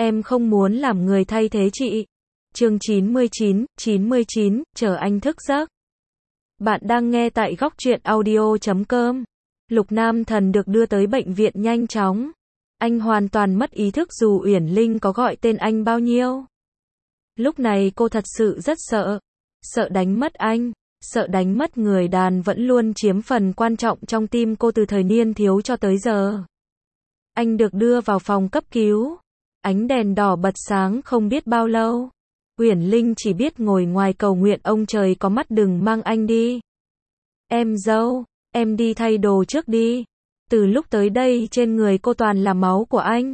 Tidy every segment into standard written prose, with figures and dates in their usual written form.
Em không muốn làm người thay thế chị. Chương 99, chờ anh thức giấc. Bạn đang nghe tại Góc Truyện Audio.com. Lục Nam Thần được đưa tới bệnh viện nhanh chóng. Anh hoàn toàn mất ý thức dù Uyển Linh có gọi tên anh bao nhiêu. Lúc này cô thật sự rất sợ. Sợ đánh mất anh. Sợ đánh mất người đàn vẫn luôn chiếm phần quan trọng trong tim cô từ thời niên thiếu cho tới giờ. Anh được đưa vào phòng cấp cứu. Ánh đèn đỏ bật sáng không biết bao lâu. Uyển Linh chỉ biết ngồi ngoài cầu nguyện ông trời có mắt đừng mang anh đi. Em dâu, em đi thay đồ trước đi. Từ lúc tới đây trên người cô toàn là máu của anh.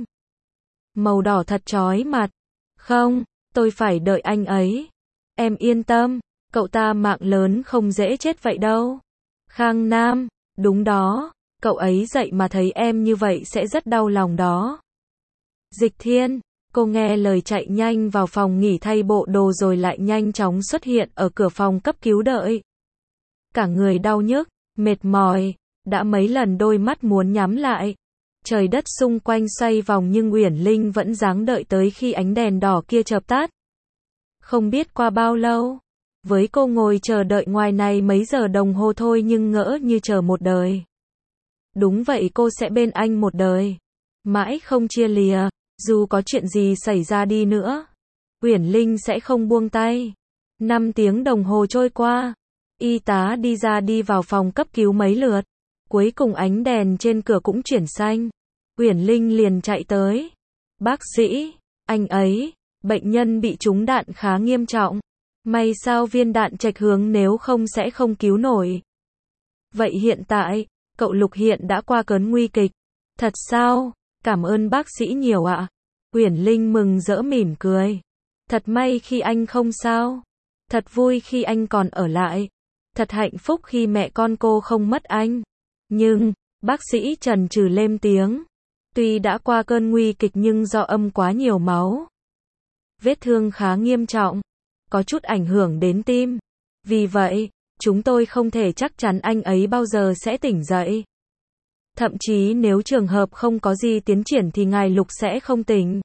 Màu đỏ thật chói mặt. Không, tôi phải đợi anh ấy. Em yên tâm, cậu ta mạng lớn không dễ chết vậy đâu. Khang Nam, đúng đó, cậu ấy dậy mà thấy em như vậy sẽ rất đau lòng đó. Dịch Thiên, cô nghe lời chạy nhanh vào phòng nghỉ thay bộ đồ rồi lại nhanh chóng xuất hiện ở cửa phòng cấp cứu đợi. Cả người đau nhức, mệt mỏi, đã mấy lần đôi mắt muốn nhắm lại. Trời đất xung quanh xoay vòng nhưng Uyển Linh vẫn dáng đợi tới khi ánh đèn đỏ kia chợp tắt. Không biết qua bao lâu, với cô ngồi chờ đợi ngoài này mấy giờ đồng hồ thôi nhưng ngỡ như chờ một đời. Đúng vậy, cô sẽ bên anh một đời, mãi không chia lìa. Dù có chuyện gì xảy ra đi nữa, Uyển Linh sẽ không buông tay. 5 tiếng đồng hồ trôi qua, y tá đi ra đi vào phòng cấp cứu mấy lượt. Cuối cùng ánh đèn trên cửa cũng chuyển xanh. Uyển Linh liền chạy tới. Bác sĩ, anh ấy, bệnh nhân bị trúng đạn khá nghiêm trọng. May sao viên đạn chệch hướng nếu không sẽ không cứu nổi. Vậy hiện tại, cậu Lục hiện đã qua cơn nguy kịch. Thật sao? Cảm ơn bác sĩ nhiều ạ. Uyển Linh mừng rỡ mỉm cười. Thật may khi anh không sao. Thật vui khi anh còn ở lại. Thật hạnh phúc khi mẹ con cô không mất anh. Nhưng, bác sĩ chần chừ lên tiếng. Tuy đã qua cơn nguy kịch nhưng do âm quá nhiều máu. Vết thương khá nghiêm trọng. Có chút ảnh hưởng đến tim. Vì vậy, chúng tôi không thể chắc chắn anh ấy bao giờ sẽ tỉnh dậy. Thậm chí nếu trường hợp không có gì tiến triển thì ngài Lục sẽ không tỉnh.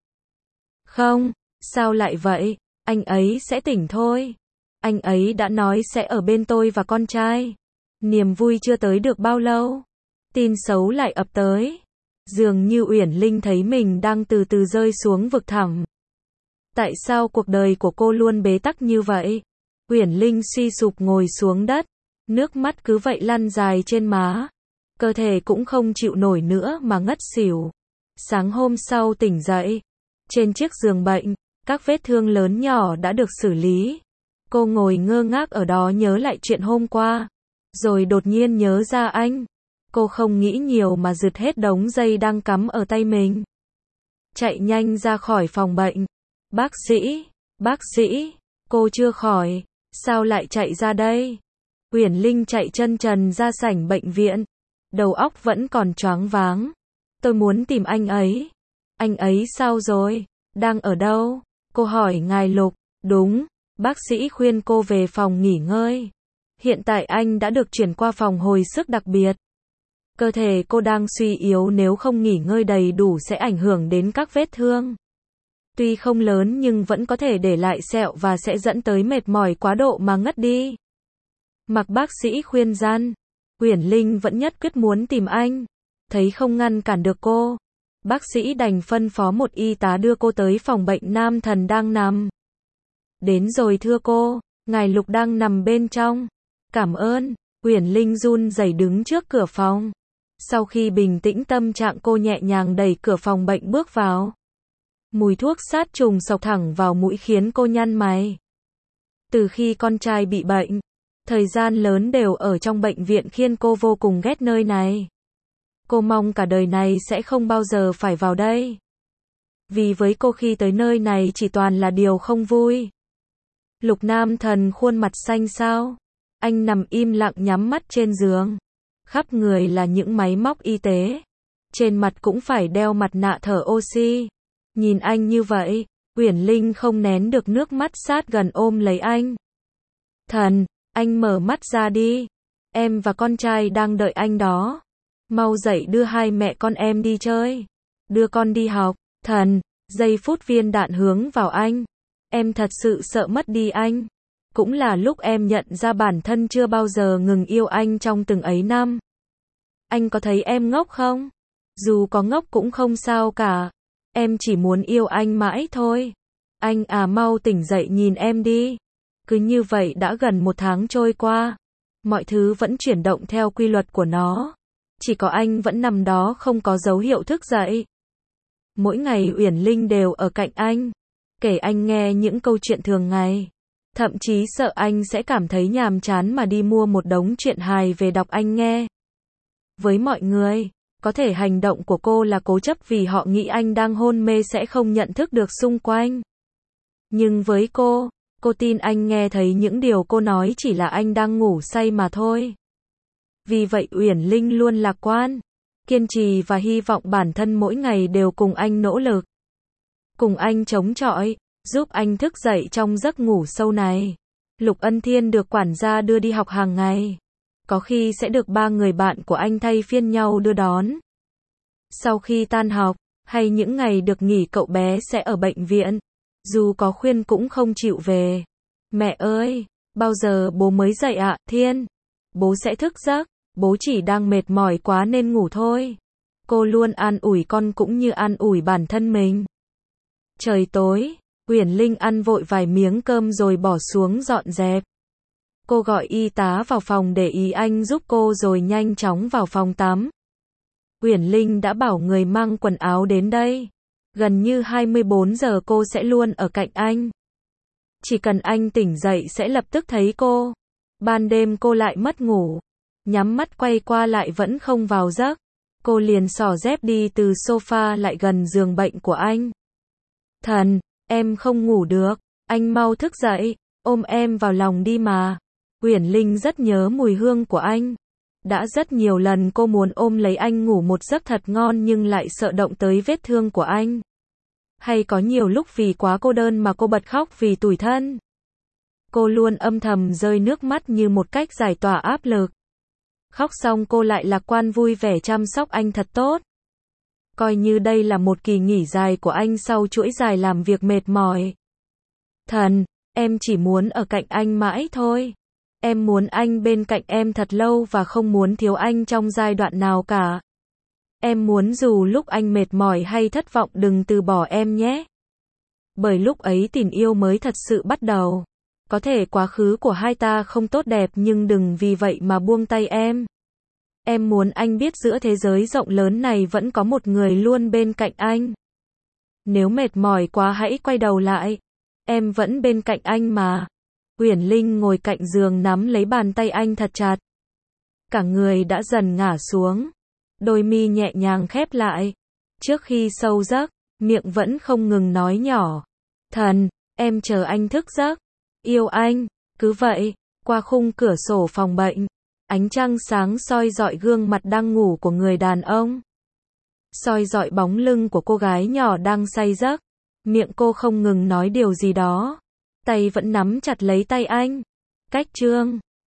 Không, sao lại vậy? Anh ấy sẽ tỉnh thôi. Anh ấy đã nói sẽ ở bên tôi và con trai. Niềm vui chưa tới được bao lâu, tin xấu lại ập tới. Dường như Uyển Linh thấy mình đang từ từ rơi xuống vực thẳm. Tại sao cuộc đời của cô luôn bế tắc như vậy? Uyển Linh suy sụp ngồi xuống đất, nước mắt cứ vậy lăn dài trên má. Cơ thể cũng không chịu nổi nữa mà ngất xỉu. Sáng hôm sau tỉnh dậy, trên chiếc giường bệnh, các vết thương lớn nhỏ đã được xử lý. Cô ngồi ngơ ngác ở đó nhớ lại chuyện hôm qua. Rồi đột nhiên nhớ ra anh. Cô không nghĩ nhiều mà giật hết đống dây đang cắm ở tay mình. Chạy nhanh ra khỏi phòng bệnh. Bác sĩ, cô chưa khỏi, sao lại chạy ra đây? Uyển Linh chạy chân trần ra sảnh bệnh viện. Đầu óc vẫn còn choáng váng. Tôi muốn tìm anh ấy. Anh ấy sao rồi? Đang ở đâu? Cô hỏi ngài Lục. Đúng, bác sĩ khuyên cô về phòng nghỉ ngơi. Hiện tại anh đã được chuyển qua phòng hồi sức đặc biệt. Cơ thể cô đang suy yếu, nếu không nghỉ ngơi đầy đủ sẽ ảnh hưởng đến các vết thương. Tuy không lớn nhưng vẫn có thể để lại sẹo và sẽ dẫn tới mệt mỏi quá độ mà ngất đi. Mặc bác sĩ khuyên gian, Uyển Linh vẫn nhất quyết muốn tìm anh. Thấy không ngăn cản được cô, bác sĩ đành phân phó một y tá đưa cô tới phòng bệnh Nam Thần đang nằm. Đến rồi thưa cô, ngài Lục đang nằm bên trong. Cảm ơn. Uyển Linh run rẩy đứng trước cửa phòng. Sau khi bình tĩnh tâm trạng, cô nhẹ nhàng đẩy cửa phòng bệnh bước vào. Mùi thuốc sát trùng xộc thẳng vào mũi khiến cô nhăn mày. Từ khi con trai bị bệnh, thời gian lớn đều ở trong bệnh viện khiến cô vô cùng ghét nơi này. Cô mong cả đời này sẽ không bao giờ phải vào đây. Vì với cô khi tới nơi này chỉ toàn là điều không vui. Lục Nam Thần khuôn mặt xanh xao. Anh nằm im lặng nhắm mắt trên giường. Khắp người là những máy móc y tế. Trên mặt cũng phải đeo mặt nạ thở oxy. Nhìn anh như vậy, Uyển Linh không nén được nước mắt sát gần ôm lấy anh. Thần, anh mở mắt ra đi. Em và con trai đang đợi anh đó. Mau dậy đưa hai mẹ con em đi chơi. Đưa con đi học. Thần, Giây phút viên đạn hướng vào anh, em thật sự sợ mất đi anh. Cũng là lúc em nhận ra bản thân chưa bao giờ ngừng yêu anh trong từng ấy năm. Anh có thấy em ngốc không? Dù có ngốc cũng không sao cả. Em chỉ muốn yêu anh mãi thôi. Anh à, mau tỉnh dậy nhìn em đi. Cứ như vậy đã gần 1 tháng trôi qua. Mọi thứ vẫn chuyển động theo quy luật của nó. Chỉ có anh vẫn nằm đó không có dấu hiệu thức dậy. Mỗi ngày Uyển Linh đều ở cạnh anh, kể anh nghe những câu chuyện thường ngày. Thậm chí sợ anh sẽ cảm thấy nhàm chán mà đi mua một đống chuyện hài về đọc anh nghe. Với mọi người, có thể hành động của cô là cố chấp vì họ nghĩ anh đang hôn mê sẽ không nhận thức được xung quanh. Nhưng với cô tin anh nghe thấy những điều cô nói chỉ là anh đang ngủ say mà thôi. Vì vậy Uyển Linh luôn lạc quan, kiên trì và hy vọng bản thân mỗi ngày đều cùng anh nỗ lực. Cùng anh chống chọi, giúp anh thức dậy trong giấc ngủ sâu này. Lục Ân Thiên được quản gia đưa đi học hàng ngày. Có khi sẽ được 3 người bạn của anh thay phiên nhau đưa đón. Sau khi tan học, hay những ngày được nghỉ cậu bé sẽ ở bệnh viện. Dù có khuyên cũng không chịu về. Mẹ ơi, bao giờ bố mới dậy ạ, Thiên? Bố sẽ thức giấc, bố chỉ đang mệt mỏi quá nên ngủ thôi. Cô luôn an ủi con cũng như an ủi bản thân mình. Trời tối, Uyển Linh ăn vội vài miếng cơm rồi bỏ xuống dọn dẹp. Cô gọi y tá vào phòng để ý anh giúp cô rồi nhanh chóng vào phòng tắm. Uyển Linh đã bảo người mang quần áo đến đây. Gần như 24 giờ cô sẽ luôn ở cạnh anh. Chỉ cần anh tỉnh dậy sẽ lập tức thấy cô. Ban đêm cô lại mất ngủ. Nhắm mắt quay qua lại vẫn không vào giấc. Cô liền xỏ dép đi từ sofa lại gần giường bệnh của anh. Thần, em không ngủ được. Anh mau thức dậy, ôm em vào lòng đi mà. Uyển Linh rất nhớ mùi hương của anh. Đã rất nhiều lần cô muốn ôm lấy anh ngủ một giấc thật ngon nhưng lại sợ động tới vết thương của anh. Hay có nhiều lúc vì quá cô đơn mà cô bật khóc vì tủi thân. Cô luôn âm thầm rơi nước mắt như một cách giải tỏa áp lực. Khóc xong cô lại lạc quan vui vẻ chăm sóc anh thật tốt. Coi như đây là một kỳ nghỉ dài của anh sau chuỗi dài làm việc mệt mỏi. Thần, em chỉ muốn ở cạnh anh mãi thôi. Em muốn anh bên cạnh em thật lâu và không muốn thiếu anh trong giai đoạn nào cả. Em muốn dù lúc anh mệt mỏi hay thất vọng đừng từ bỏ em nhé. Bởi lúc ấy tình yêu mới thật sự bắt đầu. Có thể quá khứ của hai ta không tốt đẹp nhưng đừng vì vậy mà buông tay em. Em muốn anh biết giữa thế giới rộng lớn này vẫn có một người luôn bên cạnh anh. Nếu mệt mỏi quá hãy quay đầu lại. Em vẫn bên cạnh anh mà. Uyển Linh ngồi cạnh giường nắm lấy bàn tay anh thật chặt. Cả người đã dần ngả xuống. Đôi mi nhẹ nhàng khép lại. Trước khi sâu giấc, miệng vẫn không ngừng nói nhỏ. Thần, em chờ anh thức giấc. Yêu anh. Cứ vậy, qua khung cửa sổ phòng bệnh, ánh trăng sáng soi rọi gương mặt đang ngủ của người đàn ông. Soi rọi bóng lưng của cô gái nhỏ đang say giấc. Miệng cô không ngừng nói điều gì đó. Tay vẫn nắm chặt lấy tay anh. Cách chương